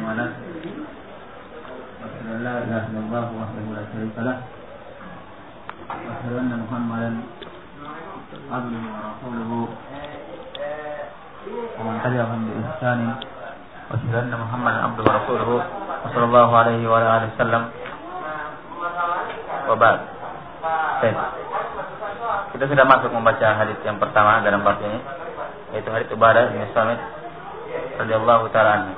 له وأشهد أن لا إله إلا الله وحده لا شريك له وأشهد أن محمدا عبده ورسوله ومن تبعهم بإحسان وأشهد أن محمدا عبده ورسوله وصلى الله عليه وعلى آله وسلم وبعد. Kita sudah masuk membaca hadis yang pertama dalam bab ini, yaitu hadis Ubadah bin Samit radhiyallahu ta'ala anhu.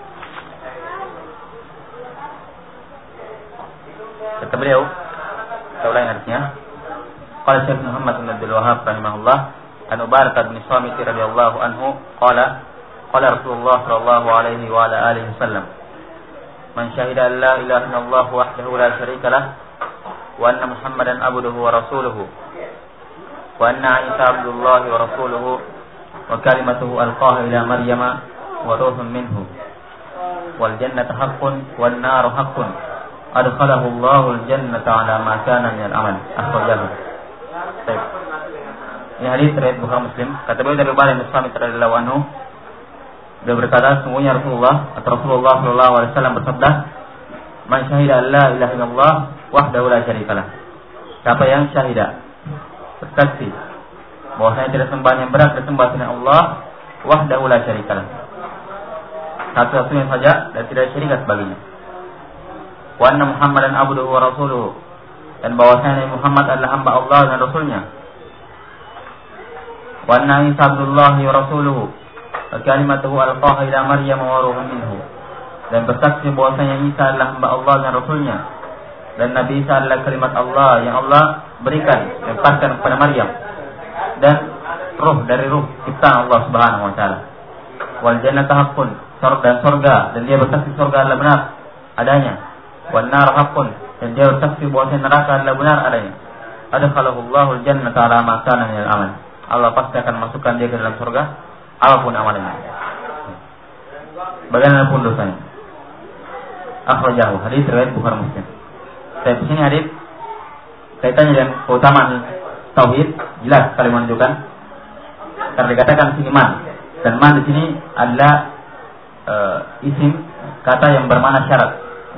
Kata beliau, kita ulangi hadisnya. Qala Syekh Muhammad bin Abdul Wahhab rahimahullah, an Ubadah bin Samit radhiyallahu anhu qala Rasulullah sallallahu alaihi wa ala alihi wasallam, man syahida an la ilaha illallah wahdahu la syarika lah wa anna Muhammadan abduhu wa rasuluhu wa anna Isa abdullahi wa rasuluhu wa kalimatuhu alqaha ila Maryama wa ruhun minhu wal jannatu haqqun wan naru haqqun adkhalahu Allahu al jannata ala ma kana min al amal. Akhrajahu. Baik. Ini hadis riwayat Bukhari Muslim. Kata beliau dari Ubadah bin Samit radhiyallahu anhu, dia berkata, sungguhnya Rasulullah sallallahu alaihi wasallam bersabda, man syahida la ilaha illallah wahdahu la syarikalah. Siapa yang syahida, bersaksi bahwasanya tidak sembahan yang berat disembah selain Allah, wahdahu la syarikalah, satu-satunya saja dan tidak syarikat baginya. Wa anna Muhammadan abduhu wa rasuluhu, dan bahwasanya Muhammad adalah hamba Allah dan Rasulnya. Wa anna Isa abdullahi wa rasuluhu wa kalimatuhu alqaha ila Maryam wa ruhun minhu, dan bersaksi bahwasanya Isa adalah hamba Allah dan Rasulnya, dan Nabi Isa adalah kalimat Allah yang Allah berikan, lemparkan kepada Maryam, dan ruh dari ruh ciptaan Allah Subhanahu wa taala. Wal jannatu haqqun, dan surga, dan dia bersaksi surga adalah benar adanya. Wan nar haqqun, dan dia bersaksi bahwasanya neraka adalah benar adanya. Adkhalahu Allahu al-jannata ala ma kana min al-amal. Allah pasti akan masukkan dia ke dalam surga apapun amalannya, bagaimanapun dosanya. Akhrajahu, hadis riwayat Bukhari Muslim. Saya di sini hadis kaitannya dengan keutamaan tauhid, jelas sekali menunjukkan, karena dikatakan sini man, dan man di sini adalah isim kata yang bermakna syarat.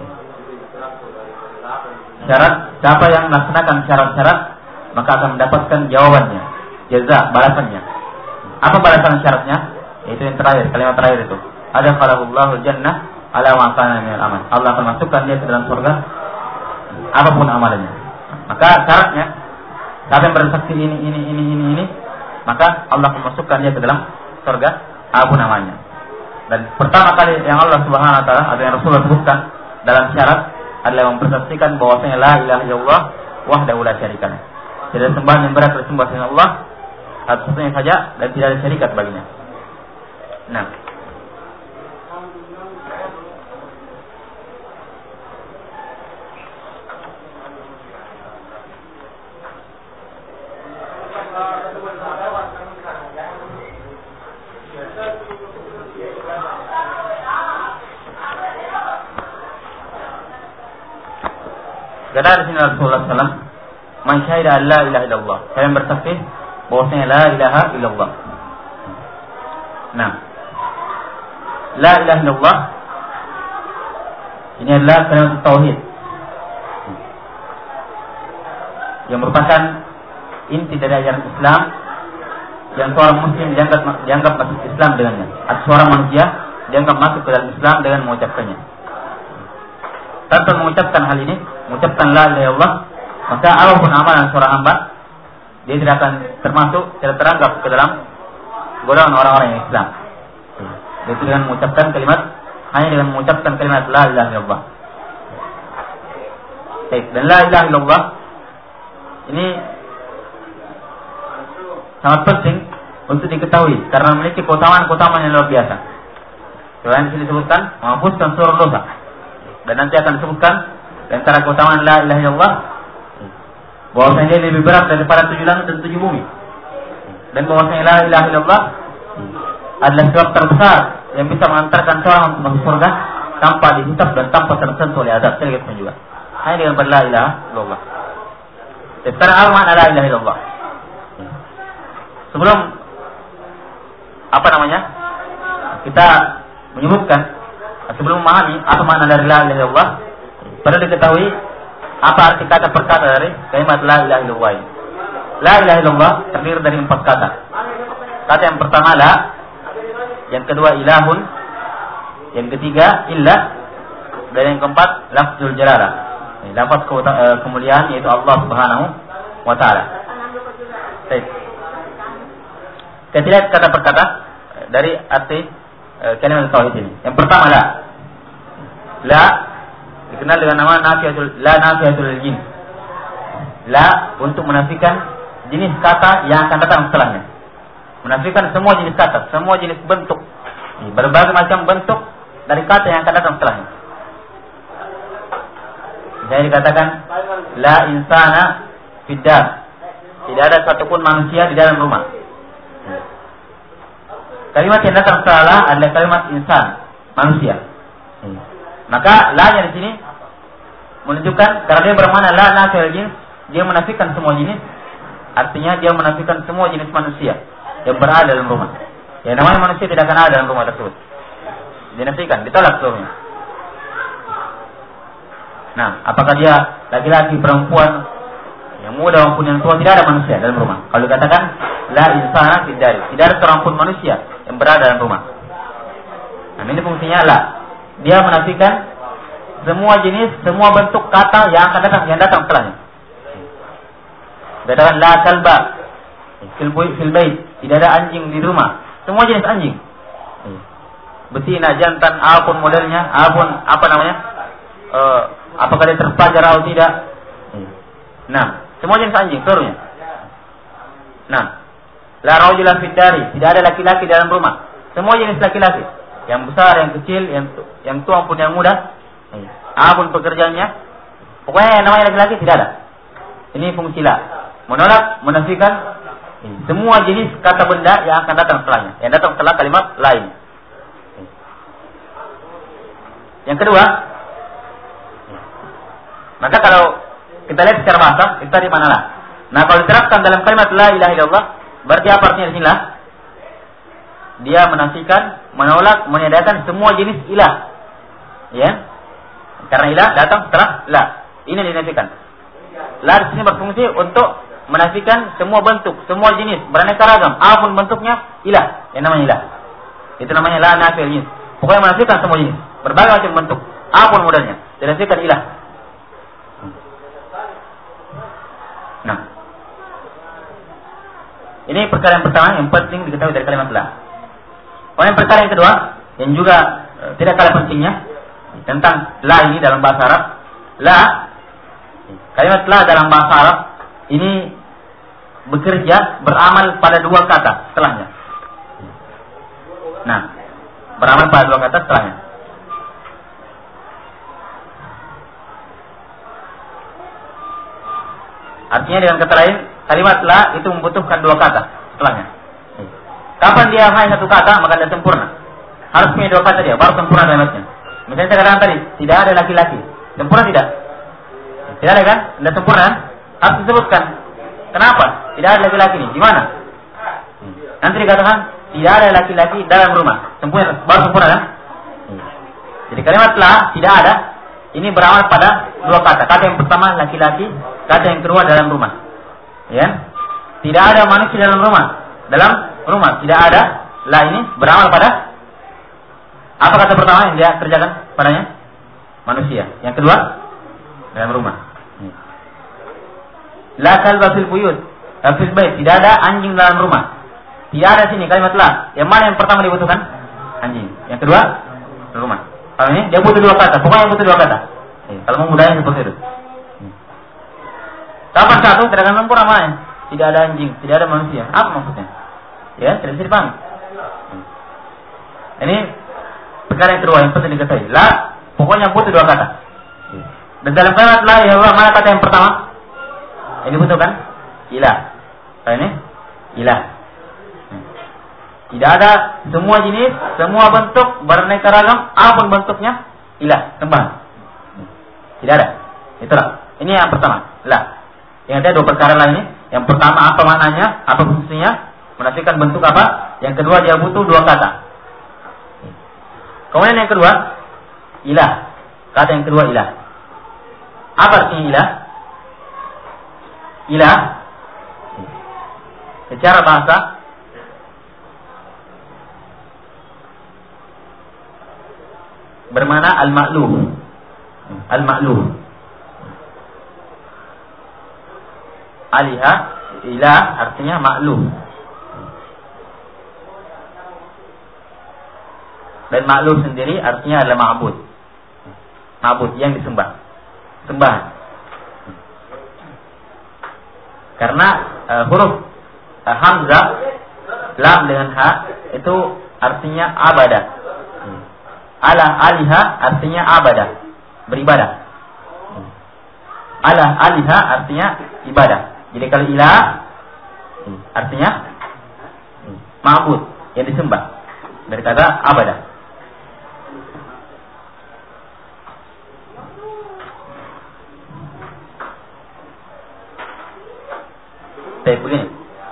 Syarat, siapa yang melaksanakan syarat-syarat maka akan mendapatkan jawabannya, jaza, balasannya. Apa balasan syaratnya? Yaitu yang terakhir, kalimat terakhir itu. Adkhalahullahu jannah ala ma kana min al-amal. Allah akan masukkan dia ke dalam surga apapun amalannya. Maka syaratnya, siapa yang bersaksi ini, maka Allah akan masukkan dia ke dalam surga apapun amalnya. Dan pertama kali yang Allah Subhanahu wa taala atau yang Rasulullah sebutkan dalam syarat adalah mempersaksikan bahwasanya la ilaha illallah wahdahu la syarikalah. Tidak sembahan yang berat disembah selain Allah, satu-satunya saja, dan tidak ada syarikat baginya. Nah, kata di sini Rasulullah SAW, man syahida an la ilaha illallah, saya yang bersaksi bahwasanya la ilaha illallah. Nah, la ilaha illallah ini adalah kalimat tauhid yang merupakan inti dari ajaran Islam, yang seorang muslim dianggap masuk Islam dengannya, atau seorang manusia dianggap masuk ke dalam Islam dengan mengucapkannya. Tanpa mengucapkan hal ini, mengucapkan la ilaha illallah, maka apapun amalan seorang hamba, dia tidak akan termasuk, tidak teranggap ke dalam golongan orang-orang yang Islam. Yaitu dengan mengucapkan kalimat, hanya dengan mengucapkan kalimat la ilaha illallah. Dan la ilaha illallah ini sangat penting untuk diketahui karena memiliki keutamaan-keutamaan yang luar biasa. Selain di sini disebutkan menghapuskan seluruh dosa, dan nanti akan disebutkan di antara keutamaan la ilaha illallah bahwasanya dia lebih berat daripada 7 langit dan 7 bumi, dan bahwasanya la ilaha illallah adalah sebab terbesar yang bisa mengantarkan seorang masuk surga tanpa dihisab dan tanpa tersentuh oleh azab. Saya lihat juga hanya dengan la ilaha illallah. Sekarang apa makna la ilaha illallah? Sebelum kita menyebutkan sebelum memahami apa makna dari la ilaha illallah, perlu diketahui apa arti kata per kata dari kalimat la ilaha illallah. La ilaha illallah terdiri dari 4 kata. Kata yang pertama la, yang kedua ilahun, yang ketiga illa, dan yang keempat lafzul jalalah. Lafaz kemuliaan yaitu Allah Subhanahu wa taala. Baik. Kita lihat kata per kata dari arti kalimat tauhid ini. Yang pertama la. La dikenal dengan nama nafiyatul jins. La untuk menafikan jenis kata yang akan datang setelahnya. Menafikan semua jenis kata, semua jenis bentuk, berbagai macam bentuk dari kata yang akan datang setelahnya. Jadi dikatakan la insana fid dar. Tidak ada satupun manusia di dalam rumah. Kalimat yang datang setelah adalah kalimat insan, manusia. Maka la-nya di sini menunjukkan karena dia bermakna la nafiyul jins, dia menafikan semua jenis. Artinya dia menafikan semua jenis manusia yang berada dalam rumah. Ya namanya manusia tidak akan ada dalam rumah tersebut. Dinafikan, ditolak seluruhnya. Nah, apakah dia laki-laki, perempuan, yang muda maupun yang tua, tidak ada manusia dalam rumah. Kalau dikatakan la insana fid dar, tidak ada seorang pun manusia yang berada dalam rumah. Nah, ini fungsinya la. Dia menafikan semua jenis, semua bentuk kata yang akan datang, yang datang setelahnya. Dikatakan la kalba fil bait, tidak ada anjing di rumah. Semua jenis anjing. Betina, jantan, apapun modelnya, apapun apa namanya? Apakah dia terpajar atau tidak? Nah, semua jenis anjing seluruhnya. Nah, la rajula fid dari, tidak ada laki-laki dalam rumah. Semua jenis laki-laki, yang besar, yang kecil, yang tua maupun yang muda. Apapun pekerjaannya, pokoknya yang namanya laki-laki tidak ada. Ini fungsi la. Menolak, menafikan semua jenis kata benda yang akan datang setelahnya, yang datang setelah kalimat lain. Yang kedua, maka kalau kita lihat secara bahasa, itu tadi mana lah. Nah, kalau diterapkan dalam kalimat la ilaha illallah, berarti apa artinya di sini lah? Dia menafikan, menolak, meniadakan semua jenis ilah. Ya. Karena ilah datang setelah la. Ini dinafikan. La di sini berfungsi untuk menafikan semua bentuk, semua jenis, beraneka ragam, apapun bentuknya, ilah, yang namanya ilah. Itu namanya la nafiyul jins. Pokoknya menafikan semua jenis, berbagai macam bentuk, apapun modelnya, dinafikan ilah. Nah, ini perkara yang pertama yang penting diketahui dari kalimat la. Kemudian perkara yang kedua, yang juga tidak kalah pentingnya tentang la ini dalam bahasa Arab. La, kalimat la dalam bahasa Arab ini bekerja, beramal pada 2 kata setelahnya. Nah, beramal pada 2 kata setelahnya. Artinya dengan kata lain, kalimat la itu membutuhkan 2 kata setelahnya. Kapan dia hanya 1 kata, maka dia sempurna. Harus punya 2 kata dia, baru sempurna kalimatnya. Misalnya saya katakan tadi, tidak ada laki-laki. Sempurna tidak? Tidak ada kan? Tidak sempurna. Harus disebutkan. Kenapa? Tidak ada laki-laki ini. Gimana? Nanti dikatakan tidak ada laki-laki dalam rumah. Sempurna, baru sempurna kan? Jadi kalimat la tidak ada. Ini beramal pada 2 kata. Kata yang pertama laki-laki, kata yang kedua dalam rumah. Ya? Tidak ada manusia dalam rumah. Dalam rumah tidak ada. La ini beramal pada apa kata pertama yang dia kerjakan padanya? Manusia. Yang kedua dalam rumah. La kalba fil buyut, fil bait, tidak ada anjing dalam rumah. Tidak ada sini kalimat la. Yang mana yang pertama dibutuhkan? Anjing. Yang kedua rumah. Kalau ini dia butuh 2 kata. Pokoknya butuh 2 kata. Kalau mau mudahnya seperti itu. Kapan satu tidak akan sempurna namanya? Tidak ada anjing, tidak ada manusia. Apa maksudnya? Ya, tidak bisa dipahami. Ini perkara yang kedua yang penting diketahui. La, pokoknya butuh 2 kata. Dan dalam kalimat la ya Allah, mana kata yang pertama? Ini dibutuhkan ilah. Kalau ini ilah. Tidak ada semua jenis, semua bentuk, beraneka ragam, apapun bentuknya, ilah, sembahan. Tidak ada. Itulah. Ini yang pertama, la. Yang ada 2 perkara lainnya. Yang pertama apa maknanya, apa fungsinya, menafikan bentuk apa. Yang kedua dia butuh 2 kata. Kemudian yang kedua, Ilah. Kata yang kedua ilah. Apa artinya ilah? Ilah secara bahasa bermakna al-ma'luh. Al-ma'luh. Aliha, ilah artinya ma'luh. Dan ma'luh sendiri artinya adalah ma'bud. Ma'bud yang disembah. Sembahan. Karena huruf hamzah, lam dengan ha itu artinya abadah. Aliha artinya abadah, beribadah. Aliha artinya ibadah. Jadi kalau ilah artinya ma'bud yang disembah. Dari kata abadah. Saya begini.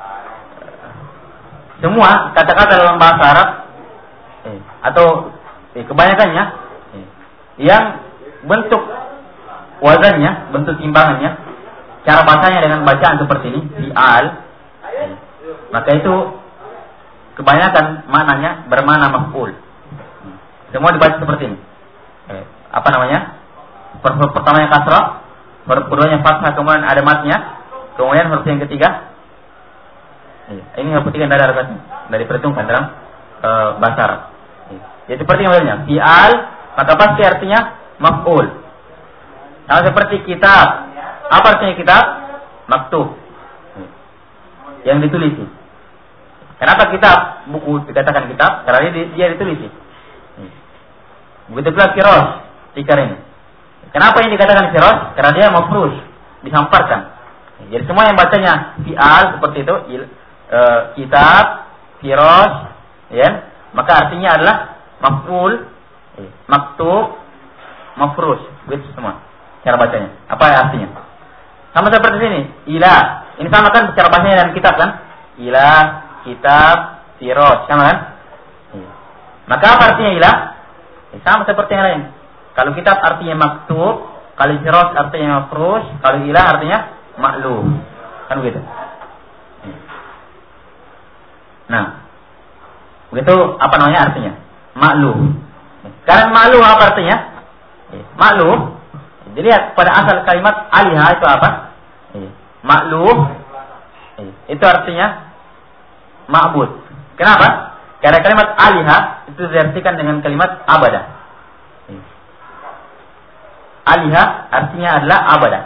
Semua kata-kata dalam bahasa Arab atau kebanyakannya yang bentuk wazannya, bentuk timbangannya, cara bacanya dengan bacaan seperti ini, fi'al, maka itu kebanyakan maknanya bermakna maf'ul. Semua dibaca seperti ini. Apa namanya? Pertamanya kasrah, keduanya fathah, kemudian ada matnya, kemudian huruf yang ketiga. Ini huruf ketiga dari harokatnya, dari perhitungan dalam bahasa Arab. Jadi seperti yang fi'al, maka pasti artinya maf'ul. Kalau seperti kitab, apa artinya kitab? Maktub, yang ditulisi. Kenapa kitab, buku dikatakan kitab? Karena dia ditulisi. Begitu pula firos, tikar ini. Kenapa ini dikatakan firos? Karena dia mafrus, disamparkan. Jadi semua yang bacanya fi'al seperti itu, kitab, firos, ya, maka artinya adalah maf'ul, maktub, mafrus, begitu semua cara bacanya. Apa artinya? Sama seperti sini, ilah. Ini sama kan cara bacanya dengan kitab kan? Ilah, kitab, firos, sama kan? Maka apa artinya ilah? Sama seperti yang lain. Kalau kitab artinya maktub, kalau firos artinya mafrus, kalau ilah artinya ma'luh. Kan begitu. Nah, begitu apa namanya artinya? Ma'luh. Sekarang ma'luh apa artinya? Ma'luh. Jadi lihat pada asal kalimat aliha itu apa? Ma'luh. Itu artinya ma'bud. Kenapa? Karena kalimat aliha itu diartikan dengan kalimat abadah. Aliha artinya adalah abadah.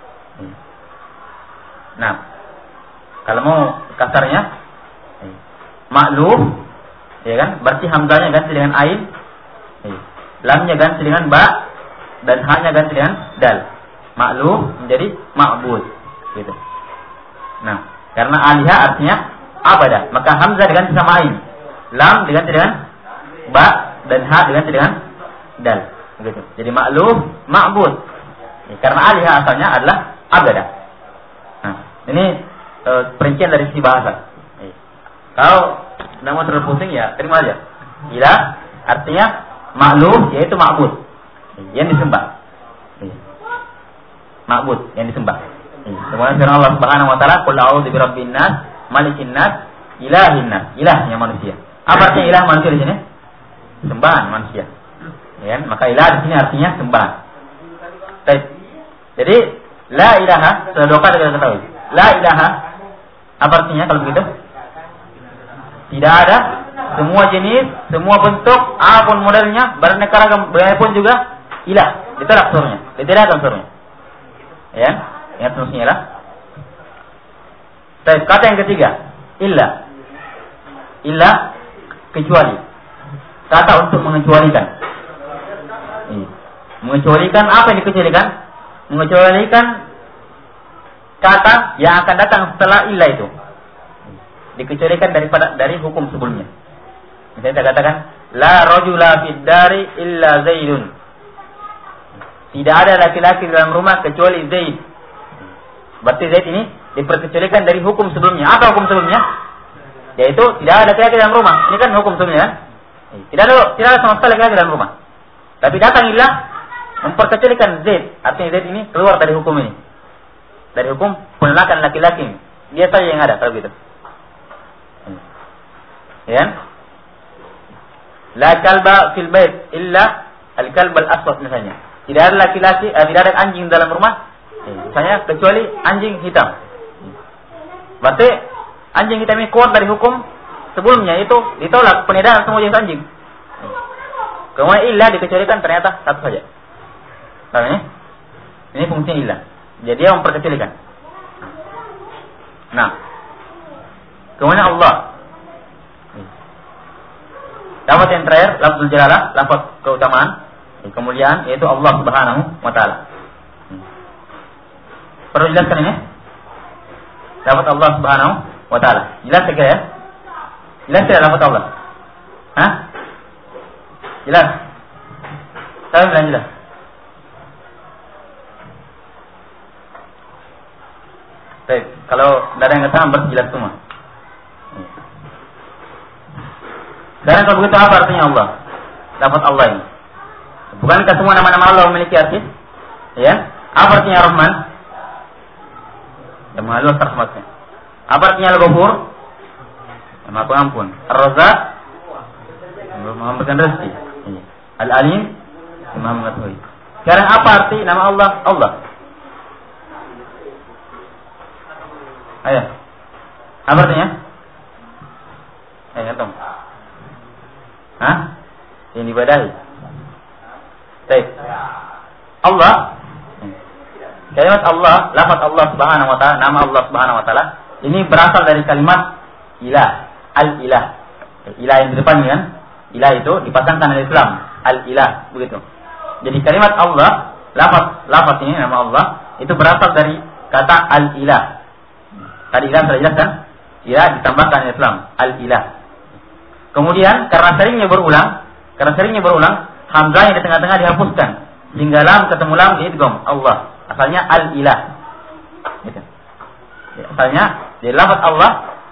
Nah, kalau mau kasarnya ma'luh, ya kan? Berarti hamzahnya ganti dengan ain, lamnya ganti dengan ba, dan ha-nya ganti dengan dal. Ma'luh menjadi ma'bud, gitu. Nah, karena aliha artinya abadah, maka hamzah diganti sama ain, lam diganti dengan ba, dan ha diganti dengan dal, gitu. Jadi ma'luh, ma'bud. Karena aliha asalnya adalah abadah. Nah, ini perincian dari sisi bahasa. Kalau tidak mau terlalu pusing ya terima aja. Ilah artinya ma'luh, yaitu ma'bud, yang disembah. Ma'bud yang disembah. Kemudian firman Allah Subhanahu wa taala, "Qul a'udzu birabbin nas, malikin nas, ilahin nas." Ilahnya manusia. Apa artinya ilah manusia di sini? Sembahan manusia. Ya, maka ilah di sini artinya sembahan. Baik. Jadi la ilaha, sudah dua kali kita ketahui. La ilaha apa artinya kalau begitu? Tidak ada, semua jenis, semua bentuk, apapun modelnya, beraneka ragam, pun juga ilah. Ditolak surnya, ditolak surnya. Ya, ingat surnya lah. Baik, kata yang ketiga, illa. Illa kecuali. Kata untuk mengecualikan. Mengecualikan apa yang dikecualikan? Mengecualikan kata yang akan datang setelah illa itu. Dikecualikan dari hukum sebelumnya. Misalnya kita katakan la rajula fid dari illa Zaidun. Tidak ada laki-laki dalam rumah kecuali Zaid. Berarti Zaid ini diperkecualikan dari hukum sebelumnya. Apa hukum sebelumnya? Yaitu tidak ada laki-laki dalam rumah. Ini kan hukum sebelumnya kan? Tidak ada sama sekali laki-laki dalam rumah. Tapi datang ilah memperkecualikan Z. Artinya Z ini keluar dari hukum ini. Dari hukum penolakan laki-laki. Dia saja yang ada kalau gitu. Ya. La kalba fil bait illa al-kalb al-aswad misalnya. Tidak ada laki-laki, tidak ada anjing dalam rumah. Misalnya kecuali anjing hitam. Berarti anjing hitam ini keluar dari hukum sebelumnya, itu ditolak penedaran semua jenis anjing. Kemudian ilah dikecualikan ternyata satu saja. Paham ini? Ini fungsi ilah. Jadi dia memperkecilkan. Nah, kemudian Allah. Lafaz yang terakhir, lafzul jalalah, lafaz keutamaan, kemuliaan, yaitu Allah Subhanahu wa taala. Perlu jelaskan ini? Lafaz Allah Subhanahu wa taala. Jelas sekali ya? Jelas tidak lafaz Allah? Hah? Jelas? Saya bilang jelas. Baik, kalau tidak ada yang kata berarti jelas semua. Sekarang kalau begitu apa artinya Allah? Lafaz Allah ini. Bukankah semua nama-nama Allah memiliki arti? Ya. Apa artinya Rahman? Yang Maha Luas rahmatnya. Apa artinya Al-Ghafur? Yang Maha Pengampun. Ar-Razzaq? Yang Maha memberikan rezeki. Al-Alim? Yang Maha mengetahui. Sekarang apa arti nama Allah? Allah. Ayo. Apa artinya? Ayo, ngerti. Hah? Yang diibadahi. Baik. Allah. Kalimat Allah, lafaz Allah Subhanahu wa taala, nama Allah Subhanahu wa taala ini berasal dari kalimat ilah, al-ilah. Ilah yang di depannya kan? Ilah itu dipasangkan dengan Islam, al-ilah, begitu. Jadi kalimat Allah, lafaz ini nama Allah itu berasal dari kata al-ilah. Tadi ilah sudah jelaskan, ilah ditambahkan dengan Islam, al-ilah. Kemudian karena seringnya berulang, hamzah yang di tengah-tengah dihapuskan sehingga lam ketemu lam diidgham Allah. Asalnya al-ilah. Gitu. Asalnya di lafaz Allah.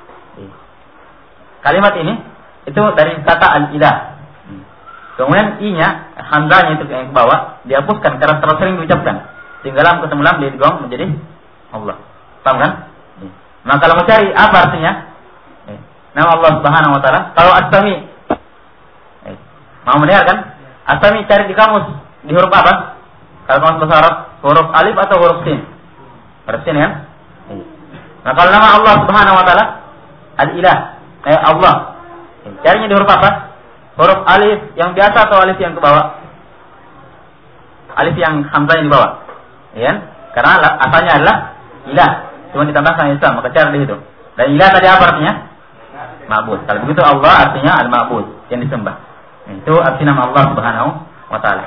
Kalimat ini itu dari kata al-ilah. Kemudian i-nya, hamzahnya itu yang ke bawah dihapuskan karena terlalu sering diucapkan sehingga lam ketemu lam diidgham menjadi Allah. Paham kan? Nah, kalau mau cari apa artinya nama Allah Subhanahu wa taala, kalau As-Sami. Mau mendengar kan? As-Sami cari di kamus di huruf apa? Kalau kamus bahasa Arab, huruf alif atau huruf sin? Huruf sin kan? Nah, kalau nama Allah Subhanahu wa taala Al-Ilah, Allah. Carinya di huruf apa? Huruf alif yang biasa atau alif yang ke bawah? Alif yang hamzah yang di bawah. Ya, karena asalnya adalah ilah, cuma ditambahkan Islam, maka cari di situ. Dan ilah tadi apa artinya? Ma'bud. Kalau begitu Allah artinya al-ma'bud, yang disembah. Itu arti nama Allah Subhanahu wa taala.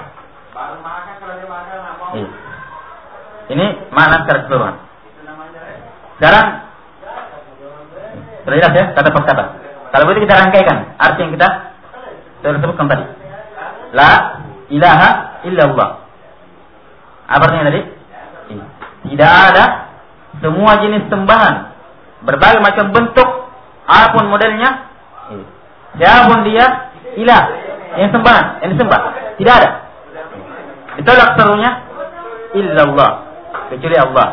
Ini makna secara keseluruhan. Sekarang sudah jelas ya kata per kata. Kalau begitu kita rangkaikan arti yang kita sudah sebutkan tadi. La ilaha illallah. Apa artinya tadi? Tidak ada semua jenis sembahan, berbagai macam bentuk, apapun modelnya, siapapun dia, ilah yang sembahan, yang disembah, tidak ada. Ditolak seluruhnya illallah, kecuali Allah.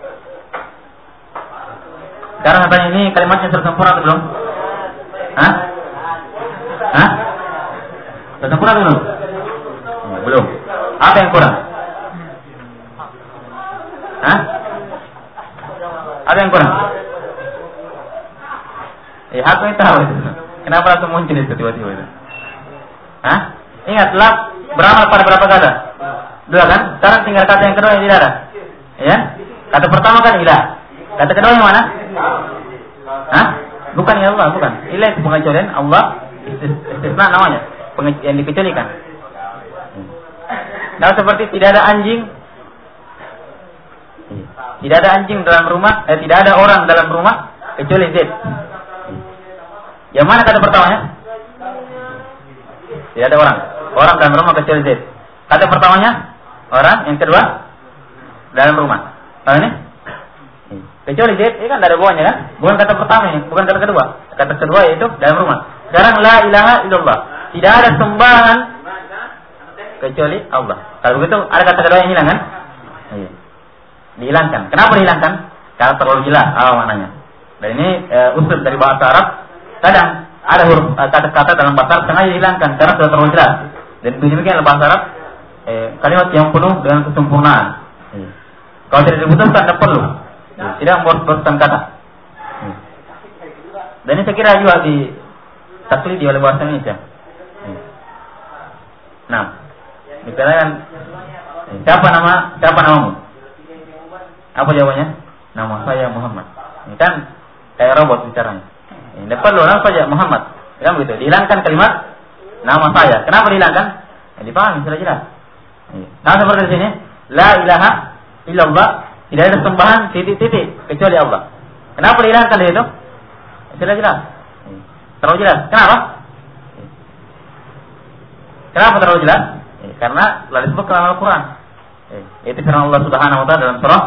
Sekarang katanya ini kalimatnya sudah sempurna atau belum? Hah? Sudah sempurna atau belum? Belum. Apa yang kurang? Apa yang kurang? Aku yang tahu itu. Kenapa langsung muncul itu tiba-tiba itu? Ingatlah beramal pada berapa kata? 2 kan? Sekarang tinggal kata yang kedua yang tidak ada. Ya? Kata pertama kan ilah. Kata kedua yang mana? Bukan ya Allah, bukan. Ilah itu pengecualian, Allah istisna namanya, yang dikecualikan. Nah, seperti tidak ada anjing. Tidak ada anjing dalam rumah, tidak ada orang dalam rumah kecuali Z. Yang mana kata pertamanya? Tidak ada orang. Orang dalam rumah kecuali Z. Kata pertamanya orang, yang kedua dalam rumah. Ini kecuali Z, ini kan ada bawahnya kan? Bukan kata pertama ini, bukan kata kedua. Kata kedua yaitu dalam rumah. Sekarang la ilaha illallah. Tidak ada sembahan kecuali Allah. Kalau begitu ada kata kedua yang hilang kan? Iya. Dihilangkan. Kenapa dihilangkan? Karena terlalu jelas maknanya. Dan ini usul dari bahasa Arab. Kadang ada huruf kata-kata dalam bahasa Arab sengaja dihilangkan karena sudah terlalu jelas. Dan demikian bahasa Arab kalimat yang penuh dengan kesempurnaan. Kalau tidak dibutuhkan tidak perlu. Tidak membuat kata. Dan ini saya kira juga ditaklidi oleh bahasa Indonesia. Nah, misalkan siapa namamu? Apa jawabannya? Nama saya Muhammad. Ini kan kayak robot bicaranya. Ini perlu nama saja Muhammad. Kan begitu. Dihilangkan kalimat nama saya. Kenapa dihilangkan? Dipahami sudah jelas. Nah, seperti di sini, la ilaha illallah, tidak ada sembahan titik-titik kecuali Allah. Kenapa dihilangkan dari itu? Sudah jelas. Terlalu jelas. Kenapa? Kenapa terlalu jelas? Karena telah disebutkan dalam Al-Quran. Itu firman Allah Subhanahu wa taala dalam surah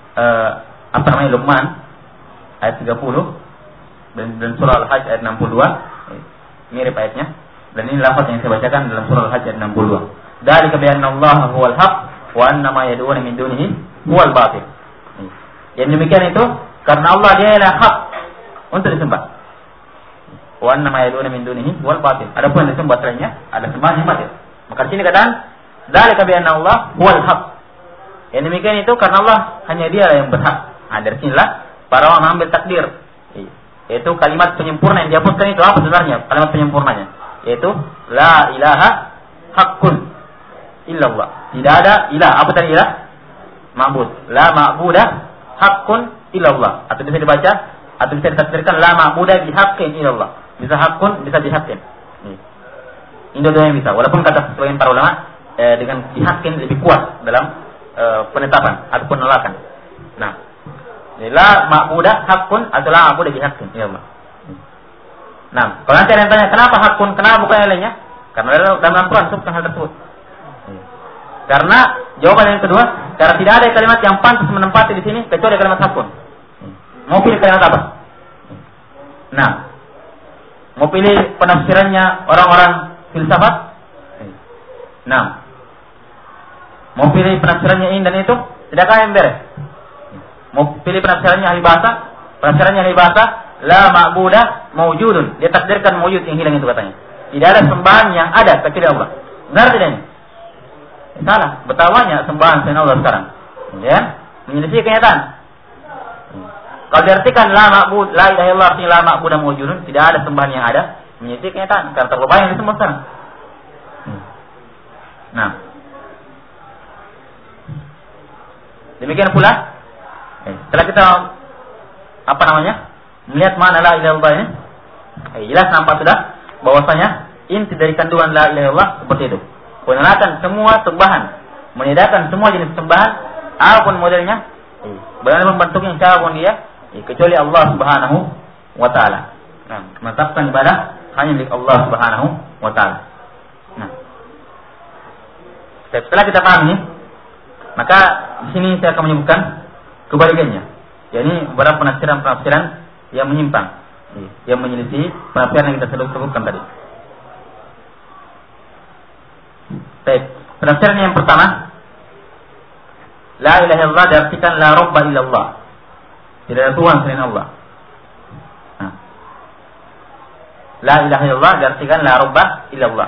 Luqman ayat 30 dan surah Al-Hajj ayat 62, mirip ayatnya. Dan ini lafaz yang saya bacakan dalam surah Al-Hajj ayat 62. Dzalika bi anna Allah huwal haq wa anna ma yad'una min dunihi huwal batil. Yang demikian itu karena Allah dia adalah hak untuk disembah. Wa anna ma yad'una min dunihi huwal batil. Adapun yang disembah selainnya ada sembahan yang batil. Maka di sini katakan dzalika bi anna Allah huwal haq. Yang demikian itu karena Allah hanya dia yang berhak. Nah, dari sinilah para ulama mengambil takdir. Yaitu kalimat penyempurna yang dihapuskan itu apa sebenarnya? Kalimat penyempurnanya yaitu la ilaha haqqun illallah. Tidak ada ilah. Apa tadi ilah? Ma'bud. La ma'budah haqqun illallah. Atau bisa dibaca atau bisa ditafsirkan la ma'budah bihaqqin illallah. Bisa haqqun, bisa bihaqqin. Ini dua-duanya bisa. Walaupun kata sebagian para ulama dengan bihaqqin lebih kuat dalam penetapan atau penolakan. Nah, la ma'budah haqqun atau la ma'budah bihaqqin illallah. Nah, kalau nanti ada yang tanya kenapa haqqun, kenapa bukan yang lainnya? Karena dalam Al-Quran sebutkan hal tersebut. Karena jawaban yang kedua, karena tidak ada kalimat yang pantas menempati di sini kecuali kalimat haqqun. Mau pilih kalimat apa? Nah, mau pilih penafsirannya orang-orang filsafat? Nah, mau pilih penafsirannya ini dan itu? Tidakkah yang beres? Mau pilih penafsirannya ahli bahasa? Penafsirannya ahli bahasa, la ma'budah mawjudun. Dia takdirkan mawjud yang hilang itu katanya. Tidak ada sembahan yang ada kecuali Allah. Benar tidak ini? Salah. Betapa banyak sembahan selain Allah sekarang. Ya, menyelisih kenyataan. Kalau diartikan la ma'bud, la ilaha illallah, la ma'budah mawjudun, tidak ada sembahan yang ada, menyelisih kenyataan. Karena terlalu banyak yang disembah sekarang. Nah, demikian pula setelah kita melihat makna la ilaha illallah ini, jelas nampak sudah bahwasanya inti dari kandungan la ilaha illallah seperti itu. Penolakan semua sembahan, meniadakan semua jenis sembahan apapun modelnya, bagaimanapun bentuknya, siapapun dia, kecuali Allah Subhanahu wa taala. Nah, menetapkan ibadah hanya milik Allah Subhanahu wa taala. Nah, setelah kita paham ini, maka di sini saya akan menyebutkan kebalikannya, yakni beberapa penafsiran-penafsiran yang menyimpang, yang menyelisih penafsiran yang kita sebutkan tadi. Baik, penafsiran yang pertama, la ilaha illallah diartikan la robba illallah. Tidak ada Tuhan selain Allah. Nah, la ilaha illallah diartikan la robba illallah.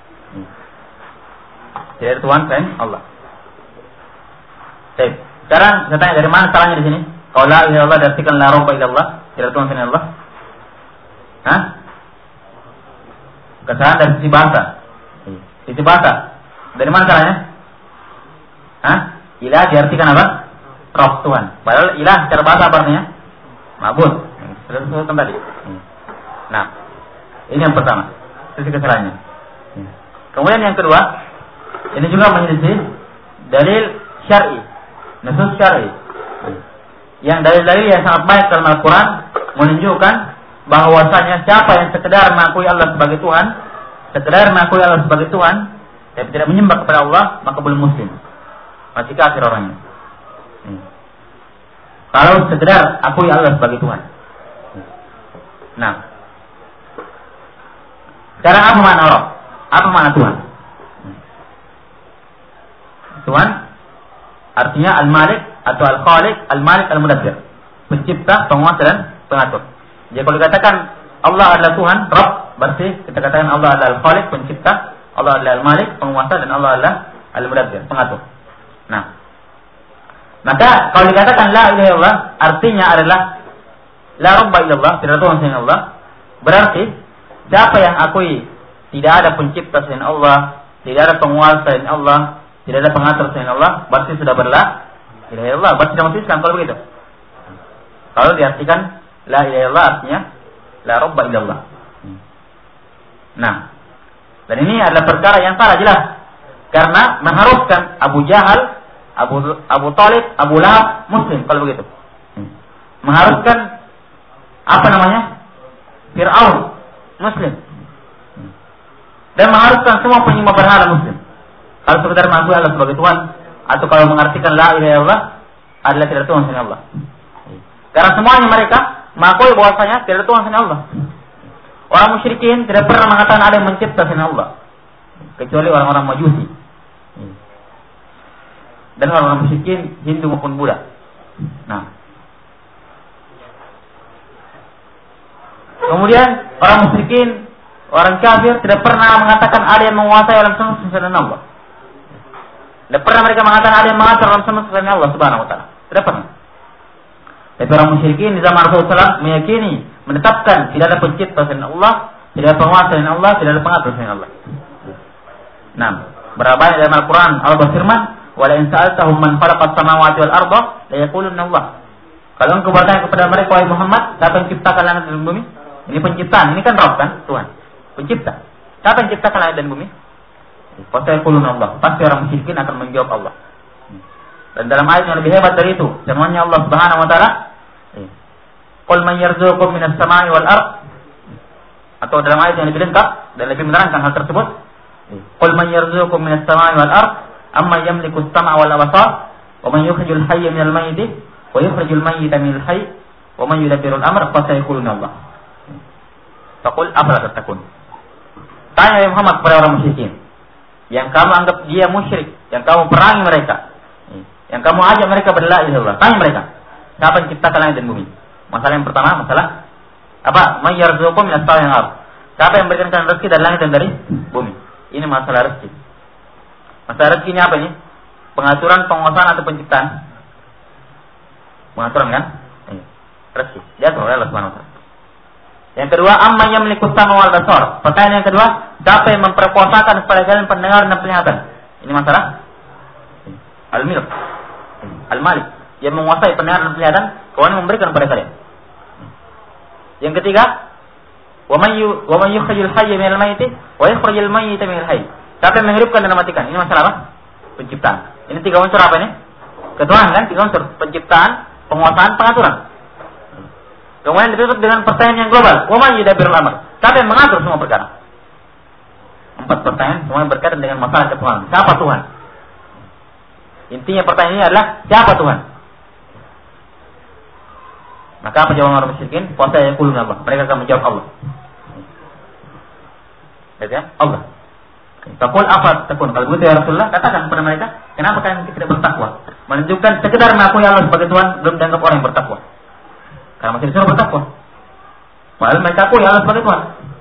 Tidak ada Tuhan selain Allah. Baik, sekarang saya tanya dari mana salahnya di sini? Kalau la ilaha illallah diartikan la robba illallah, tidak ada Tuhan selain Allah. Hah? Kesalahan dari sisi bahasa. Sisi bahasa. Dari mana caranya? Hah? Ilah diartikan apa? Rob, Tuhan. Padahal ilah secara bahasa apa artinya? Ma'bud. Sudah disebutkan tadi. Nah, ini yang pertama. Sisi kesalahannya. Kemudian yang kedua, ini juga menyelisih dalil syar'i, nusus syar'i. Yang dalil-dalil yang sangat baik dalam Al-Quran menunjukkan bahwasanya siapa yang sekedar mengakui Allah sebagai Tuhan, tapi tidak menyembah kepada Allah, maka belum muslim, masih kafir orangnya. Kalau sekedar akui Allah sebagai Tuhan. Nah, sekarang apa makna Rabb? Apa makna Tuhan? Tuhan artinya Al-Malik atau Al-Khaliq, Al-Malik Al-Mudabbir, pencipta, penguasa dan pengatur. Jadi kalau dikatakan Allah adalah Tuhan, Rabb, berarti kita katakan Allah adalah Al-Khaliq, pencipta, Allah adalah Al-Malik, penguasa, dan Allah adalah Al-Mudabbir, pengatur. Nah, maka kalau dikatakan la ilaha illallah, artinya adalah la rabba illallah, tidak ada Tuhan selain Allah. Berarti siapa yang akui tidak ada pencipta selain Allah, tidak ada penguasa selain Allah, tidak ada pengatur selain Allah, berarti sudah berla ilaha illallah, berarti sudah masuk Islam kalau begitu. Kalau diartikan la ilaha illallah artinya la rabba illallah. Nah, dan ini adalah perkara yang salah jelas, karena mengharuskan Abu Jahal, Abu Talib, Abu Lahab Muslim kalau begitu. Mengharuskan apa namanya? Fir'aun Muslim. Dan mengharuskan semua penyembah berhala Muslim. Kalau sekedar mengakui Allah sebagai Tuhan, atau kalau mengartikan la ilaha illallah adalah tidak Tuhan selain Allah. Karena semuanya mereka mengakui bahwasanya tidak ada Tuhan selain Allah. Orang musyrikin tidak pernah mengatakan ada yang mencipta selain Allah, kecuali orang-orang Majusi. Dan orang-orang musyrikin Hindu maupun Buddha. Nah, kemudian orang musyrikin, orang kafir tidak pernah mengatakan ada yang menguasai alam semesta selain Allah. Tidak pernah mereka mengatakan ada yang mengatur alam semesta selain Allah Subhanahu wa taala. Tidak pernah. Tapi orang musyrikin di zaman Rasulullah SAW meyakini, menetapkan tidak ada pencipta selain Allah, tidak ada penguasa selain Allah, tidak ada pengatur selain Allah. Nah, berapa banyak dalam Al-Quran Allah berfirman, "Wa la in sa'altahum man khalaqas samawati wal arda la yaqulunna Allah." Kalau engkau bertanya kepada mereka, wahai Muhammad, siapa yang ciptakan langit dan bumi? Ini penciptaan, ini kan Rabb kan, Tuhan, pencipta. Siapa yang ciptakan langit dan bumi? Pasti yaqulunna Allah. Pasti orang musyrikin akan menjawab Allah. Dan dalam ayat yang lebih hebat dari itu, firman-Nya Allah Subhanahu wa taala, "Qul man yarzuqukum minas sama'i wal ard." Atau dalam ayat yang lebih lengkap dan lebih menerangkan hal tersebut, "Qul man yarzuqukum minas sama'i wal ard, amma yamliku as-sam'a wal absar, wa man yukhrijul hayya minal mayyit, wa yukhrijul mayyita minal hayy, wa man yudabbirul amr, fa sayaquluna Allah." Faqul afala tattaqun. Tanya ya Muhammad kepada orang musyrikin yang kamu anggap dia musyrik, yang kamu perangi mereka, yang kamu ajak mereka berla ilaha illallah. Tanya mereka, siapa yang ciptakan langit dan bumi? Masalah yang pertama, masalah apa? May yarzuqukum minas sama'i wal ard. Siapa yang memberikan kalian rezeki dari langit dan dari bumi? Ini masalah rezeki. Masalah rezeki ini apa ini? Pengaturan, penguasaan atau penciptaan? Pengaturan kan? Rezeki. Diatur oleh Allah Subhanahu wa taala. Yang kedua, amma yamliku as-sam'a wal absar. Pertanyaan yang kedua, siapa yang memperkuasakan kepada kalian pendengaran dan penglihatan? Ini masalah al-milk, al-malik, yang menguasai pendengaran dan penglihatan, kemudian memberikan kepada kalian. Yang ketiga, wa man yukhrijul hayya minal mayyit wa yukhrijul mayyita minal hayy. Siapa yang menghidupkan dan mematikan? Ini masalah apa? Penciptaan. Ini tiga unsur apa ini? Ketuhanan kan? Tiga unsur: penciptaan, penguasaan, pengaturan. Kemudian ditutup dengan pertanyaan yang global. Wa man yudabbirul amr. Siapa yang mengatur semua perkara? 4 pertanyaan semuanya berkaitan dengan masalah ketuhanan. Siapa Tuhan? Intinya pertanyaan ini adalah siapa Tuhan? Maka apa jawaban orang musyrikin? Qasa yaquluna Allah. Mereka akan menjawab Allah. Ya, Allah. Taqul apa takun? Kalau begitu ya Rasulullah, katakan kepada mereka, kenapa kalian tidak bertakwa? Menunjukkan sekedar mengakui Allah sebagai Tuhan belum dianggap orang yang bertakwa. Karena masih disuruh bertakwa. Padahal mereka akui Allah sebagai Tuhan.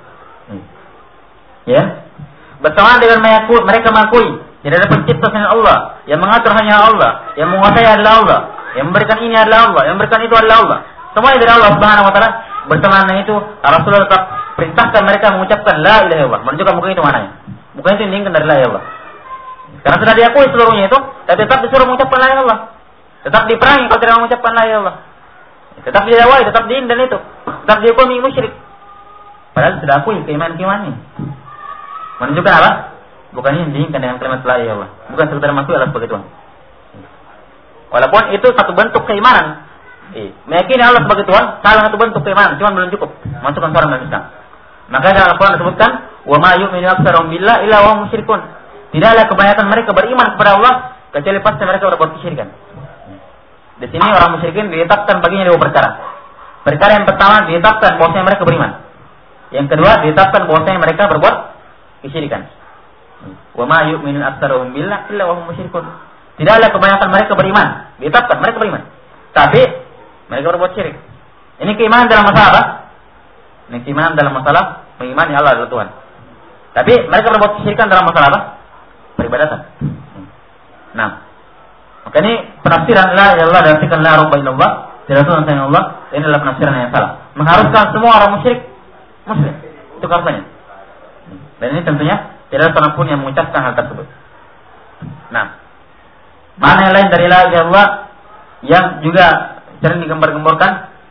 Ya. Bersamaan dengan mereka mengakui tidak ada pencipta selain Allah, yang mengatur hanya Allah, yang menguasai adalah Allah, yang memberikan ini adalah Allah, yang memberikan itu adalah Allah. Semuanya dari Allah Subhanahu wa taala. Bersamaan dengan itu, Rasulullah tetap perintahkan mereka mengucapkan la ilaha illallah. Menunjukkan bukan itu maknanya. Bukan itu yang dari la ilaha illallah. Karena sudah diakui seluruhnya itu, tapi tetap disuruh mengucapkan la ilaha illallah. Tetap diperangi kalau tidak mengucapkan la ilaha illallah. Tetap didawai, tetap diindan itu. Tetap dihukumi musyrik. Padahal sudah akui keimanan-keimanannya. Menunjukkan apa? Bukan ini diinginkan dengan kalimat la ilaha illallah. Bukan sekedar mengakui Allah sebagai Tuhan. Walaupun itu satu bentuk keimanan. Meyakini Allah sebagai Tuhan salah satu bentuk keimanan, cuma belum cukup masukkan seorang dalam Islam. Maka dalam Al-Quran disebutkan, wa ma yu'minu aktsaruhum billahi illa wa hum musyrikun. Tidaklah kebanyakan mereka beriman kepada Allah kecuali pasti mereka berbuat kesyirikan. Di sini orang musyrikin ditetapkan baginya dua perkara. Perkara yang pertama ditetapkan bahwasanya mereka beriman. Yang kedua ditetapkan bahwasanya mereka berbuat kesyirikan. wa ma yu'minu aktsaruhum billah illa wa hum musyrikun. Tidaklah kebanyakan mereka beriman. Ditetapkan mereka beriman. Tapi mereka berbuat syirik. Ini keimanan dalam masalah apa? Ini keimanan dalam masalah mengimani Allah adalah Tuhan. Tapi mereka berbuat kesyirikan dalam masalah apa? Peribadatan. Nah, maka ini penafsiran la ilaha illallah dan artikan la rabba illallah, tidak Tuhan selain Allah, ini adalah penafsiran yang salah. Mengharuskan semua orang musyrik muslim. Itu karenanya. Dan ini tentunya tidak ada seorang pun yang mengucapkan hal tersebut. Nah, mana yang lain dari la ilaha illallah yang juga sering digembar-gemborkan,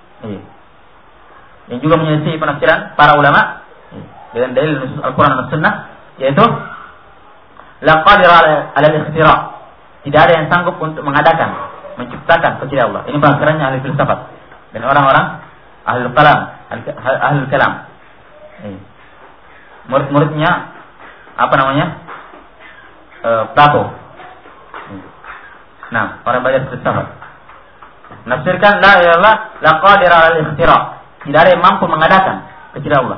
yang juga menyelisih penafsiran para ulama dengan dalil nusus Al-Quran dan Sunnah, yaitu la qadira ala al-ikhtira', tidak ada yang sanggup untuk mengadakan, menciptakan kecuali Allah. Ini penafsirannya ahli filsafat dan orang-orang ahli kalam. Murid-muridnya apa namanya? Plato. Nah, orang belajar filsafat. Menafsirkan la ilaha illallah la qadira ala al-ikhtira', tidak ada yang mampu mengadakan kecuali Allah.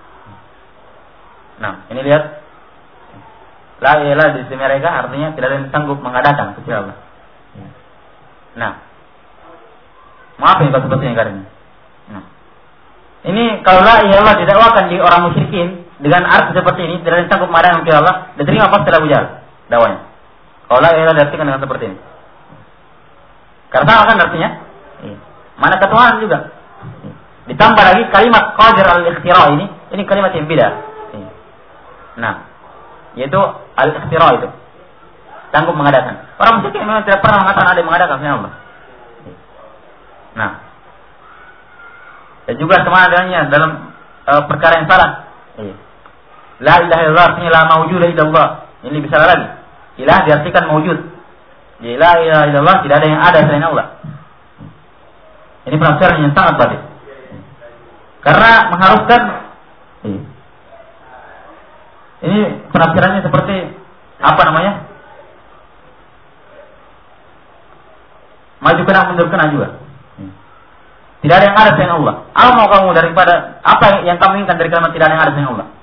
Nah, ini lihat la ilaha illallah di sisi mereka artinya tidak ada yang sanggup mengadakan kecuali Allah. Nah, maaf ini bahasa-bahasa yang garing. Nah, ini kalau la ilaha illallah didakwakan di orang musyrikin dengan arti seperti ini, tidak ada yang sanggup mengadakan kecuali Allah, diterima pasti Abu Jahal dakwanya. Kalau la ilaha illallah diartikan dengan seperti ini. Karena kan artinya mana ketuhanan juga. Ditambah lagi kalimat qadir al-ikhtira' ini kalimat yang beda. Nah, yaitu al-ikhtira' itu sanggup mengadakan. Orang musyrik memang tidak pernah mengatakan ada yang mengadakan selain Allah. Nah, dan juga sama adanya dalam perkara yang salah. La ilaha illallah artinya la mawjuda illallah. Ini lebih salah lagi. Ilah diartikan mawjud. La ilaha illallah tidak ada yang ada selain Allah. Ini penafsiran yang sangat baik. Karena mengharuskan ini penafsirannya seperti apa namanya? Maju kena mundur kena juga. Tidak ada yang ada selain Allah. Apa mau kamu daripada apa yang kamu inginkan dari kalimat tidak ada yang ada selain Allah?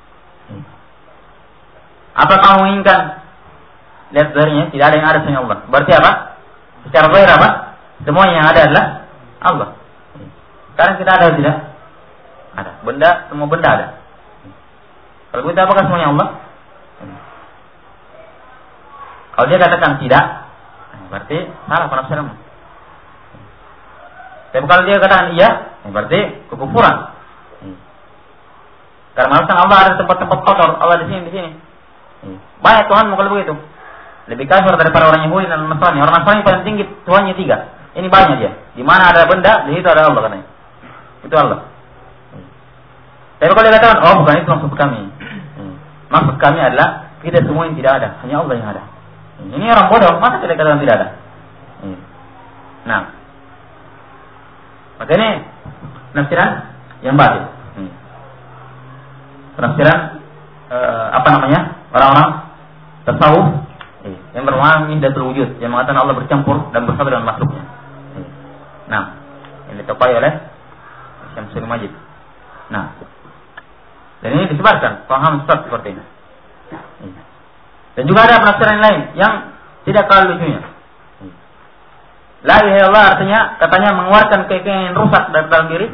Apa kamu inginkan? Lihat darinya tidak ada yang ada selain Allah. Berarti apa? Secara zahir apa? Semua yang ada adalah Allah. Sekarang kita ada atau tidak? Ada. Benda, semua benda ada. Kalau kita apakah semuanya Allah? Kalau dia katakan tidak, berarti salah penafsiranmu. Tapi kalau dia katakan iya, berarti kekufuran. Karena maksudnya Allah ada tempat-tempat kotor, Allah di sini. Banyak Tuhanmu kalau begitu. Lebih kafir daripada orang Yahudi dan Nasrani. Orang Nasrani paling tinggi Tuhannya 3. Ini banyak dia. Di mana ada benda, di situ ada Allah katanya. Itu Allah. Tapi kalau dia katakan, oh bukan itu maksud kami. Maksud kami adalah kita semua yang tidak ada, hanya Allah yang ada. Ini orang bodoh, masa kita katakan tidak ada? Nah, maka ini penafsiran yang baik. Penafsiran apa namanya? Orang-orang tasawuf yang bermakna wahdatul wujud, yang mengatakan Allah bercampur dan bersama dengan makhluknya. Nah, ini ditopai oleh Syamsul Majid. Nah, dan ini disebarkan paham seperti ini. Dan juga ada penafsiran lain yang tidak kalah lucunya. La ilaha illallah artinya katanya mengeluarkan keyakinan yang rusak dari dalam diri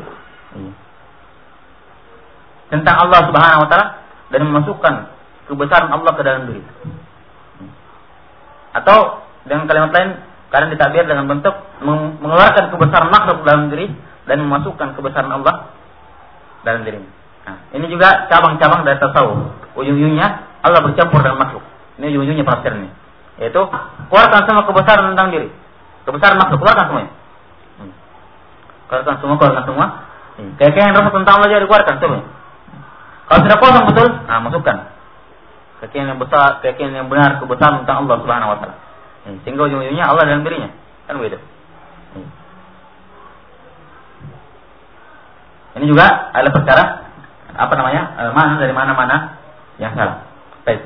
tentang Allah Subhanahu wa taala dan memasukkan kebesaran Allah ke dalam diri. Atau dengan kalimat lain kadang ditakbir dengan bentuk mengeluarkan kebesaran makhluk dalam diri dan memasukkan kebesaran Allah dalam dirinya. Nah, ini juga cabang-cabang dari tasawuf. Ujung-ujungnya Allah bercampur dengan makhluk. Ini ujung-ujungnya penafsiran ini. Yaitu keluarkan semua kebesaran tentang diri. Kebesaran makhluk keluarkan semuanya. Keluarkan semua. Keyakinan rasa tentang Allah jadi keluarkan semuanya. Kalau sudah kosong betul, nah masukkan. Keyakinan yang besar, keyakinan yang benar, kebesaran tentang Allah Subhanahu wa taala. Sehingga ujung-ujungnya Allah dalam dirinya. Kan begitu. Ini juga adalah perkara apa namanya? Mana dari mana-mana yang salah. Baik.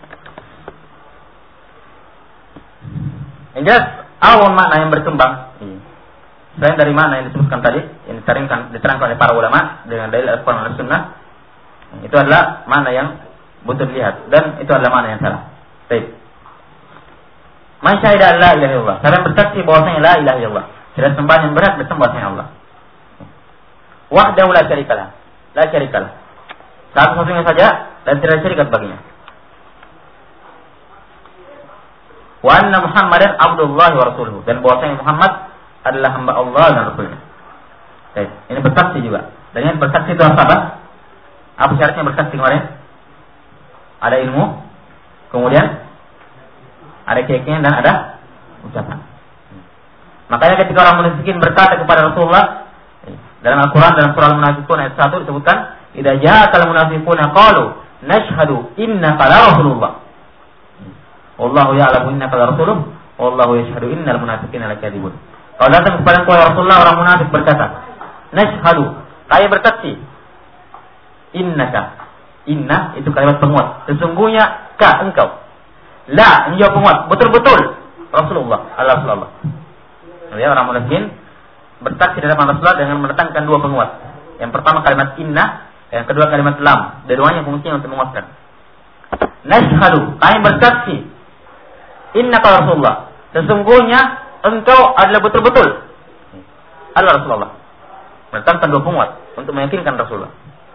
Yang jelas awal makna yang berkembang selain dari mana yang disebutkan tadi, yang diterangkan oleh para ulama dengan dalil Al-Quran dan Sunnah, itu adalah makna yang butuh dilihat, dan itu adalah makna yang salah. Baik. Man syahida la ilaha illallah. Siapa yang bersaksi bahwasanya la ilaha illallah, tidak sembah yang berat disembah hanya Allah. Wahdahu la syarikalah. La syarikalah. Satu-satunya saja dan tidak syarikat baginya. Wa anna Muhammadan abdullah wa rasuluhu, dan bahwasanya Muhammad adalah hamba Allah dan Rasulnya. Baik, ini bersaksi juga. Dan yang bersaksi itu apa? Apa syaratnya bersaksi kemarin? Ada ilmu, kemudian ada keyakinan dan ada ucapan. Makanya ketika orang munafikin berkata kepada Rasulullah dalam Al-Quran dalam surah Al-Munafiqun ayat 1 disebutkan, idza ja'akal munafiquna qalu nashhadu innaka la rasulullah. Wallahu ya'lamu innaka la rasuluh, wallahu yashhadu innal munafiqina lakadzibun. Kalau datang kepada engkau ya Rasulullah orang munafik berkata, nashhadu, kami bersaksi. Innaka, inna itu kalimat penguat. Sesungguhnya ka engkau. La, ini jawab penguat. Betul-betul Rasulullah, Rasulullah. Ya, orang munafikin bersaksi di hadapan Rasulullah dengan mendatangkan dua penguat. Yang pertama kalimat inna, yang kedua kalimat lam. Dua-duanya fungsinya untuk menguatkan. Nashhadu, kami bersaksi. Innaka Rasulullah, sesungguhnya engkau adalah betul-betul Allah Rasulullah. Mendatangkan dua penguat untuk meyakinkan Rasulullah.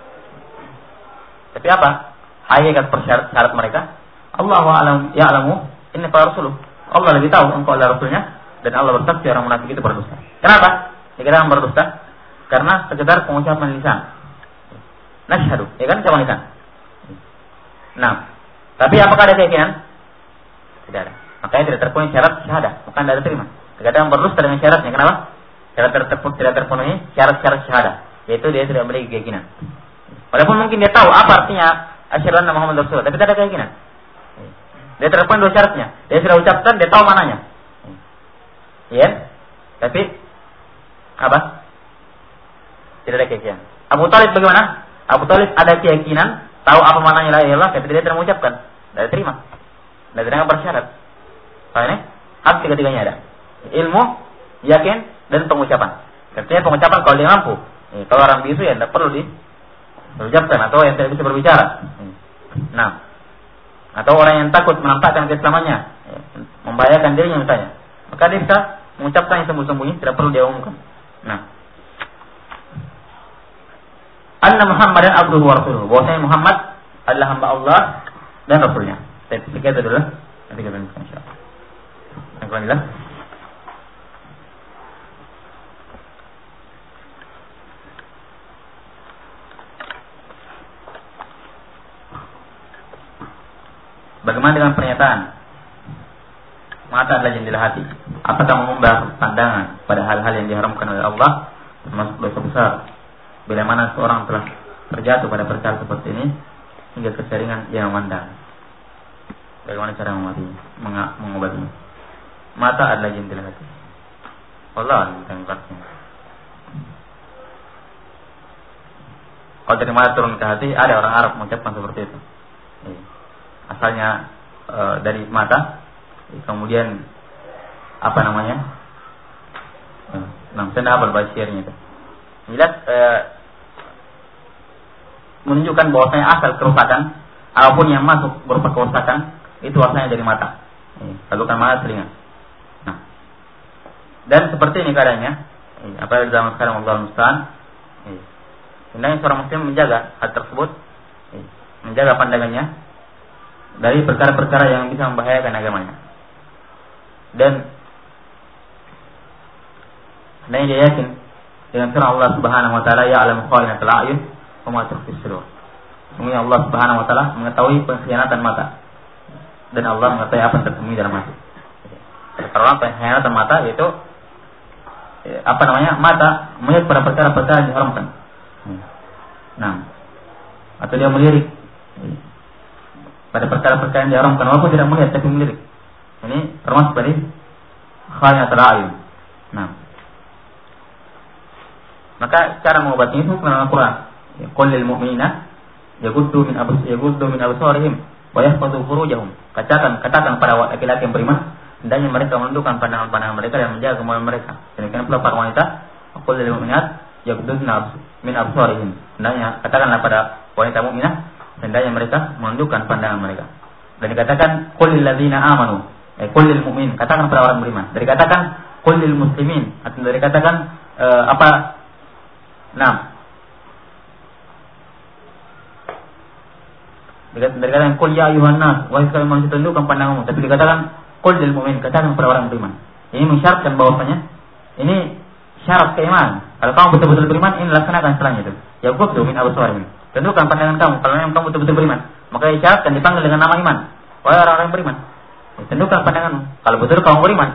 Tapi apa? Hakikat syarat mereka. Allahu a'lam ya'lamu innaka rasuluh. Allah lebih tahu engkau adalah rasulnya, dan Allah bersaksi orang munafik itu berdusta. Kenapa? Dikatakan berdusta karena sekedar pengucapan lisan. Nashhadu, ya kan, ucapan lisan. Nah, tapi apakah ada keyakinan? Tidak ada. Makanya tidak terpenuhi syarat syahadah, bukan tidak diterima. Dikatakan berdusta dengan syaratnya. Kenapa? Tidak terpenuhi syarat-syarat syahadah, yaitu dia tidak memiliki keyakinan. Walaupun mungkin dia tahu apa artinya asyhadu anna Muhammadar Rasulullah, tapi tidak ada keyakinan. Dia terpenuhi dua syaratnya. Dia sudah ucapkan, dia tahu mananya. Ya, tapi apa? Tidak ada keyakinan. Abu Thalib bagaimana? Abu Thalib ada keyakinan, tahu apa maknanya la ilaha illallah, tapi dia tidak mengucapkan. Tidak diterima. Tidak diterima bersyarat. Ini hak tiga-tiganya ada. Ilmu, yakin, dan pengucapan. Artinya pengucapan kalau dia mampu. Kalau orang bisu ya tidak perlu diucapkan, atau yang tidak bisa berbicara. Nah, atau orang yang takut menampakkan keislamannya, membahayakan dirinya misalnya, maka dia bisa mengucapkan yang sembunyi-sembunyi, tidak perlu dia umumkan. Nah, anna Muhammadan abduhu wa rasuluhu, bahwasanya Muhammad adalah hamba Allah dan Rasulnya. Saya pikir itu dulu. Nanti kita lanjutkan insyaallah. Alhamdulillah. Bagaimana dengan pernyataan mata adalah jendela hati? Apakah mengubah pandangan pada hal-hal yang diharamkan oleh Allah termasuk dosa besar? Bila mana seorang telah terjatuh pada perkara seperti ini hingga keseringan ia memandang. Bagaimana cara mengobatinya? Mata adalah jendela hati. Allah tentangnya. Kalau dari mata turun ke hati, ada orang Arab mengucapkan seperti itu. Asalnya dari mata, kemudian apa namanya? Saya apa bahasa syairnya itu? Jelas menunjukkan bahwasanya asal kerusakan, apapun yang masuk berupa kerusakan itu asalnya dari mata. Lakukan mata telinga. Nah, dan seperti ini keadaannya. Apa yang zaman sekarang Allah musta'an. Hendaknya seorang muslim menjaga hal tersebut, menjaga pandangannya dari perkara-perkara yang bisa membahayakan agamanya. Dan hendaknya dia yakin dengan firman Allah Subhanahu wa taala, ya'lamu kha'inatal a'yun wa ma tukhfi as-sudur. Sungguhnya Allah Subhanahu wa taala mengetahui pengkhianatan mata, dan Allah mengetahui apa yang tersembunyi dalam hati. Karena pengkhianatan mata yaitu mata melihat pada perkara-perkara yang diharamkan. Nah, atau dia melirik pada perkara-perkara yang diharamkan walaupun tidak melihat tapi melirik. Ini termasuk dari kha'inatul a'yun. Nah, maka cara mengobatinya itu dengan Al-Quran. Qul lil mu'minina yaghuddu min absarihim wa yahfazu furujahum. Katakan para laki-laki yang beriman, hendaknya mereka menundukkan pandangan-pandangan mereka dan menjaga kemaluan mereka. Demikian pula para wanita, qul lil mu'minat yaghuddu min absarihim. Hendaknya katakanlah pada wanita mukminah hendaknya mereka menundukkan pandangan mereka. Dan dikatakan qul lil ladzina amanu, qul lil mu'min, katakan kepada orang beriman. Dari katakan qul lil muslimin, atau dari katakan apa? Nah. Dari katakan qul ya ayyuhan nas, wahai sekalian manusia tundukkan pandanganmu, tapi dikatakan qul lil mu'min, katakan kepada orang beriman. Ini mensyaratkan bahwasanya ini syarat keimanan. Kalau kamu betul-betul beriman, ini laksanakan setelahnya itu. Ya quddu min absarihim. Tundukkan pandangan kamu kalau memang kamu betul-betul beriman. Maka disyaratkan dipanggil dengan nama iman. Wahai orang-orang beriman, tundukkan pandanganmu kalau betul kamu beriman.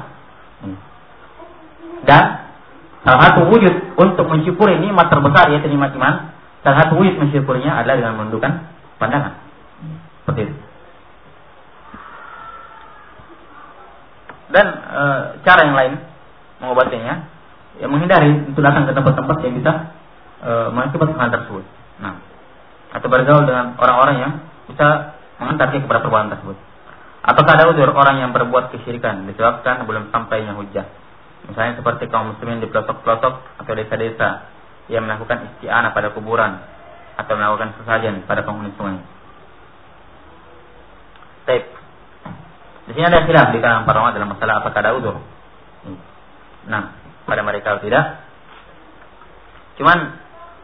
Dan salah satu wujud untuk mensyukuri nikmat terbesar yaitu nikmat iman, salah satu wujud mensyukurinya adalah dengan menundukkan pandangan. Seperti itu. Dan cara yang lain mengobatinya, ya menghindari untuk datang ke tempat-tempat yang bisa mengakibatkan hal tersebut. Nah, atau bergaul dengan orang-orang yang bisa mengantar dia kepada perbuatan tersebut. Atau ada udzur orang yang berbuat kesyirikan disebabkan belum sampainya hujjah. Misalnya seperti kaum muslimin di pelosok-pelosok atau desa-desa yang melakukan isti'anah pada kuburan atau melakukan sesajen pada penghuni sungai. Baik. Di sini ada khilaf di kalangan para ulama dalam masalah apakah ada udzur. Nah, pada mereka atau tidak. Cuman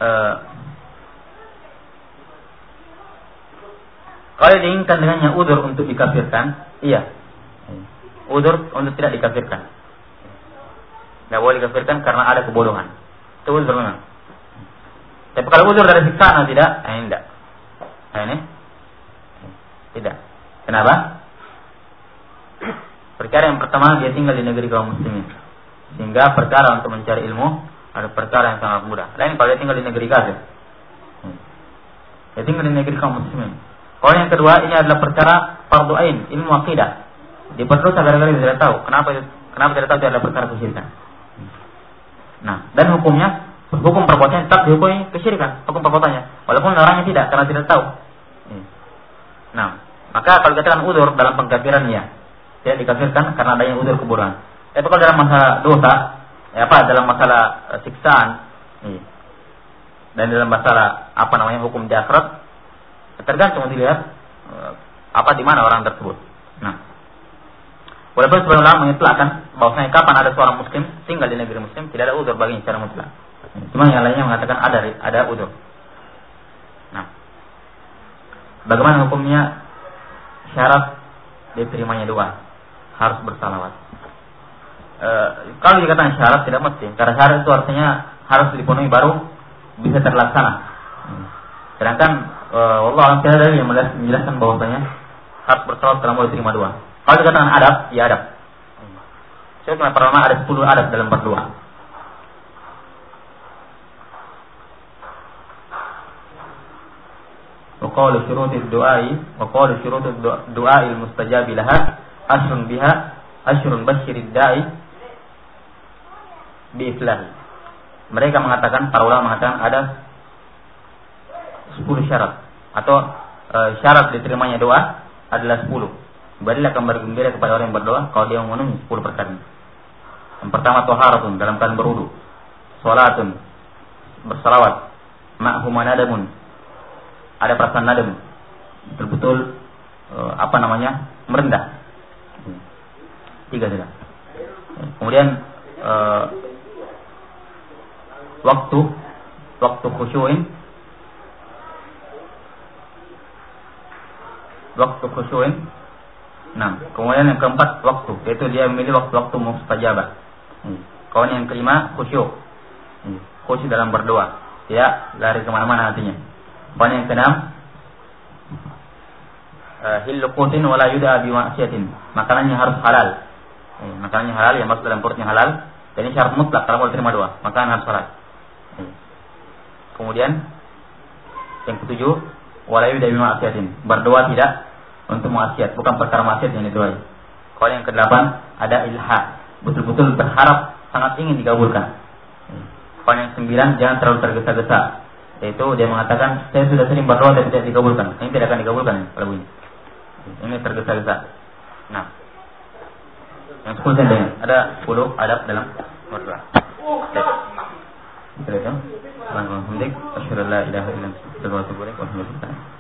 kalau diinginkan dengannya udzur untuk dikafirkan, iya. Udzur untuk tidak dikafirkan. Tidak boleh dikafirkan karena ada kebodohan. Itu udzur memang. Tapi kalau udzur dari siksaan atau tidak, ini tidak. Ini tidak. Kenapa? Perkara yang pertama, dia tinggal di negeri kaum muslimin. Sehingga perkara untuk mencari ilmu ada perkara yang sangat mudah. Lain kalau dia tinggal di negeri kafir. Dia tinggal di negeri kaum muslimin. Kalau yang kedua, ini adalah perkara fardhu ain, ilmu akidah. Dia berdosa gara-gara dia tidak tahu. Kenapa tidak tahu itu adalah perkara kesyirikan. Nah, dan hukumnya, hukum perbuatannya tetap dihukumi kesyirikan, hukum perbuatannya, walaupun orangnya tidak, karena tidak tahu. Nah, maka kalau dikatakan udzur dalam pengkafiran, ya, tidak dikafirkan karena adanya udzur kebodohan. Tapi kalau dalam masalah dosa, dalam masalah siksaan, dan dalam masalah hukum di akhirat, tergantung dilihat di mana orang tersebut. Nah, walaupun sebagian ulama mengitlaqkan bahwasanya kapan ada seorang muslim tinggal di negeri muslim tidak ada udzur baginya secara mutlak. Cuma yang lainnya mengatakan ada udzur. Nah, bagaimana hukumnya syarat diterimanya doa? Harus bersalawat. Kalau dikatakan syarat tidak mesti, karena syarat itu artinya harus dipenuhi baru bisa terlaksana. Sedangkan Allah alam tidak ada yang menjelaskan bahwasanya harus bersalawat dalam boleh terima doa. Kalau dikatakan adab, ya adab. Saya kira para ulama ada 10 adab dalam berdoa. وقال شروط الدعاء وقال شروط الدعاء المستجاب لها أشر بشر الداعي بإفلاه. Mereka mengatakan, para ulama mengatakan ada 10 syarat atau syarat diterimanya doa adalah 10. Berilah kabar gembira kepada orang yang berdoa kalau dia memenuhi 10 perkara. Yang pertama, taharatun, dalam keadaan berwudu. Salatun, bersalawat. Ma'huma nadamun, ada perasaan nadam, betul-betul merendah. 3 sudah. Kemudian waktu khusyu'in, Nah, kemudian yang keempat waktu, yaitu dia memilih waktu mustajabah. Kemudian yang kelima khusyuk dalam berdoa, ya lari kemana-mana hatinya. Kemudian yang keenam hillu qutin wala yuda bi ma'siyatin, makanannya harus halal. Makanannya halal, yang masuk dalam perutnya halal. Dan ini syarat mutlak kalau mau terima doa, makanan harus halal. Kemudian yang ketujuh wala yuda bi ma'siyatin, berdoa tidak untuk maksiat, bukan perkara maksiat yang didoai. Kalau yang kedelapan ada ilha, betul-betul berharap, sangat ingin dikabulkan. Kalau yang 9 jangan terlalu tergesa-gesa, yaitu dia mengatakan saya sudah sering berdoa tapi tidak dikabulkan. Ini tidak akan dikabulkan kalau ini. Ini tergesa-gesa. Nah, yang 10 saja. Ada 10 adab dalam berdoa. Baik. Alhamdulillah. Asyhadu an la ilaha illallah wa atubu ilaik.